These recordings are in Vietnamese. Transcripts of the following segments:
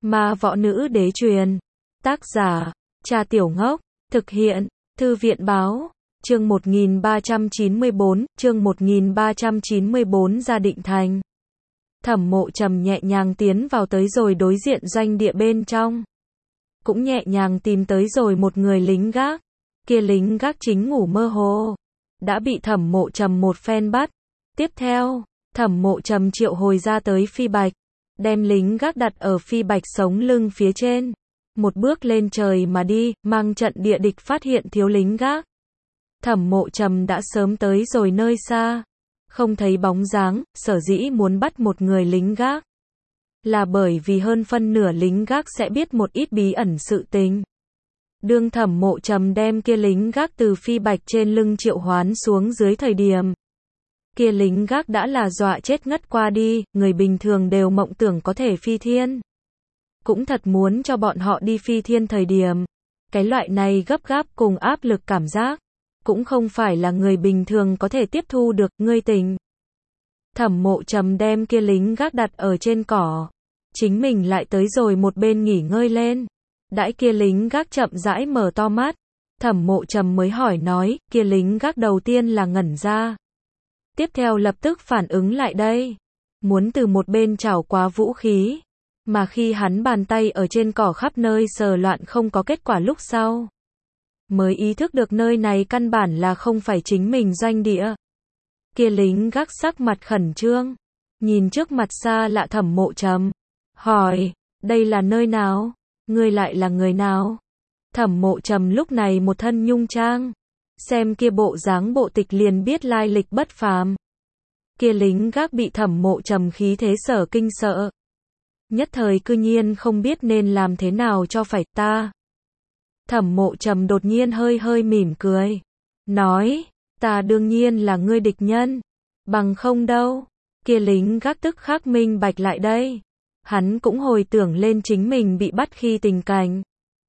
Ma võ nữ đế truyền. Tác giả, Cha Tiểu Ngốc. Thực hiện, Thư viện báo. Chương 1394, Gia Định Thành. Thẩm Mộ Trầm nhẹ nhàng tiến vào tới rồi đối diện doanh địa bên trong. Cũng nhẹ nhàng tìm tới rồi một người lính gác. Kia lính gác chính ngủ mơ hồ. Đã bị Thẩm Mộ Trầm một phen bắt. Tiếp theo, Thẩm Mộ Trầm triệu hồi ra tới phi bạch. Đem lính gác đặt ở phi bạch sống lưng phía trên. Một bước lên trời mà đi, mang trận địa địch phát hiện thiếu lính gác. Thẩm Mộ Trầm đã sớm tới rồi nơi xa. Không thấy bóng dáng, sở dĩ muốn bắt một người lính gác. Là bởi vì hơn phân nửa lính gác sẽ biết một ít bí ẩn sự tình. Đương Thẩm Mộ Trầm đem kia lính gác từ phi bạch trên lưng triệu hoán xuống dưới thời điểm. Kia lính gác đã là dọa chết ngất qua đi, người bình thường đều mộng tưởng có thể phi thiên. Cũng thật muốn cho bọn họ đi phi thiên thời điểm. Cái loại này gấp gáp cùng áp lực cảm giác. Cũng không phải là người bình thường có thể tiếp thu được, ngươi tỉnh. Thẩm Mộ Trầm đem kia lính gác đặt ở trên cỏ. Chính mình lại tới rồi một bên nghỉ ngơi lên. Đãi kia lính gác chậm rãi mở to mắt. Thẩm Mộ Trầm mới hỏi nói, kia lính gác đầu tiên là ngẩn ra. Tiếp theo lập tức phản ứng lại đây. Muốn từ một bên chảo quá vũ khí. Mà khi hắn bàn tay ở trên cỏ khắp nơi sờ loạn không có kết quả lúc sau. Mới ý thức được nơi này căn bản là không phải chính mình doanh địa. Kia lính gác sắc mặt khẩn trương. Nhìn trước mặt xa lạ Thẩm Mộ Trầm. Hỏi, đây là nơi nào? Ngươi lại là người nào? Thẩm Mộ Trầm lúc này một thân nhung trang. Xem kia bộ dáng bộ tịch liền biết lai lịch bất phàm. Kia lính gác bị Thẩm Mộ Trầm khí thế sở kinh sợ. Nhất thời cư nhiên không biết nên làm thế nào cho phải ta. Thẩm Mộ Trầm đột nhiên hơi hơi mỉm cười. Nói, ta đương nhiên là ngươi địch nhân. Bằng không đâu. Kia lính gác tức khắc minh bạch lại đây. Hắn cũng hồi tưởng lên chính mình bị bắt khi tình cảnh.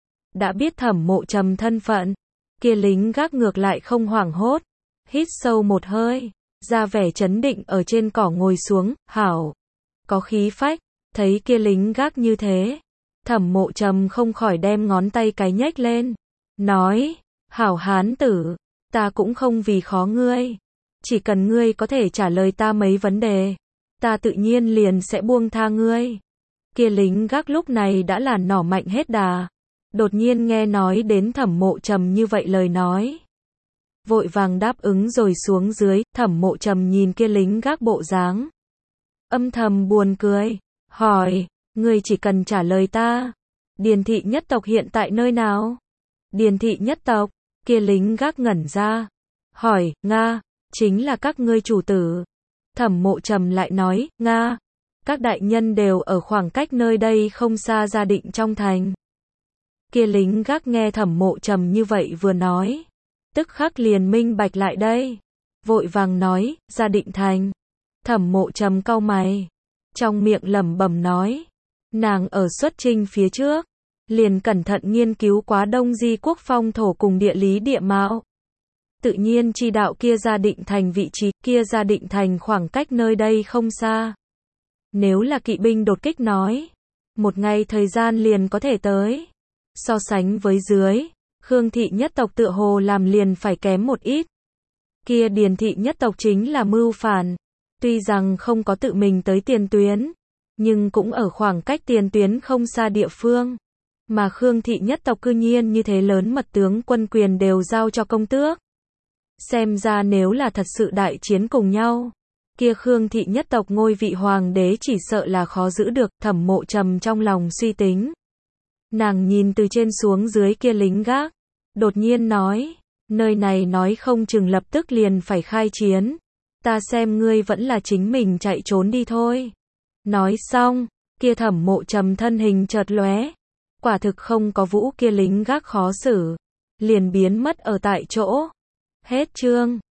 Đã biết Thẩm Mộ Trầm thân phận. Kia lính gác ngược lại không hoảng hốt. Hít sâu một hơi. Ra vẻ trấn định ở trên cỏ ngồi xuống. Hảo. Có khí phách. Thấy kia lính gác như thế. Thẩm Mộ Trầm không khỏi đem ngón tay cái nhếch lên. Nói. Hảo hán tử. Ta cũng không vì khó ngươi. Chỉ cần ngươi có thể trả lời ta mấy vấn đề. Ta tự nhiên liền sẽ buông tha ngươi. Kia lính gác lúc này đã là nỏ mạnh hết đà. Đột nhiên nghe nói đến Thẩm Mộ Trầm như vậy lời nói. Vội vàng đáp ứng rồi xuống dưới. Thẩm Mộ Trầm nhìn kia lính gác bộ dáng. Âm thầm buồn cười. Hỏi, ngươi chỉ cần trả lời ta. Điền thị nhất tộc hiện tại nơi nào? Điền thị nhất tộc, kia lính gác ngẩn ra. Hỏi, Nga, chính là các ngươi chủ tử. Thẩm Mộ Trầm lại nói, Nga, các đại nhân đều ở khoảng cách nơi đây không xa Gia Định trong thành. Kia lính gác nghe Thẩm Mộ Trầm như vậy vừa nói. Tức khắc liền minh bạch lại đây. Vội vàng nói, Gia Định thành. Thẩm Mộ Trầm cau mày. Trong miệng lẩm bẩm nói. Nàng ở xuất chinh phía trước. Liền cẩn thận nghiên cứu quá Đông Di quốc phong thổ cùng địa lý địa mạo. Tự nhiên chi đạo kia Gia Định thành vị trí, kia Gia Định thành khoảng cách nơi đây không xa. Nếu là kỵ binh đột kích nói. Một ngày thời gian liền có thể tới. So sánh với dưới. Khương thị nhất tộc tựa hồ làm liền phải kém một ít. Kia Điền thị nhất tộc chính là mưu phản. Tuy rằng không có tự mình tới tiền tuyến, nhưng cũng ở khoảng cách tiền tuyến không xa địa phương. Mà Khương thị nhất tộc cư nhiên như thế lớn mật tướng quân quyền đều giao cho công tước. Xem ra nếu là thật sự đại chiến cùng nhau, kia Khương thị nhất tộc ngôi vị hoàng đế chỉ sợ là khó giữ được. Thẩm Mộ Trầm trong lòng suy tính. Nàng nhìn từ trên xuống dưới kia lính gác. Đột nhiên nói, nơi này nói không chừng lập tức liền phải khai chiến. Ta xem ngươi vẫn là chính mình chạy trốn đi thôi. Nói xong, kia Thẩm Mộ Trầm thân hình chợt lóe. Quả thực không có vũ kia lính gác khó xử. Liền biến mất ở tại chỗ. Hết chương.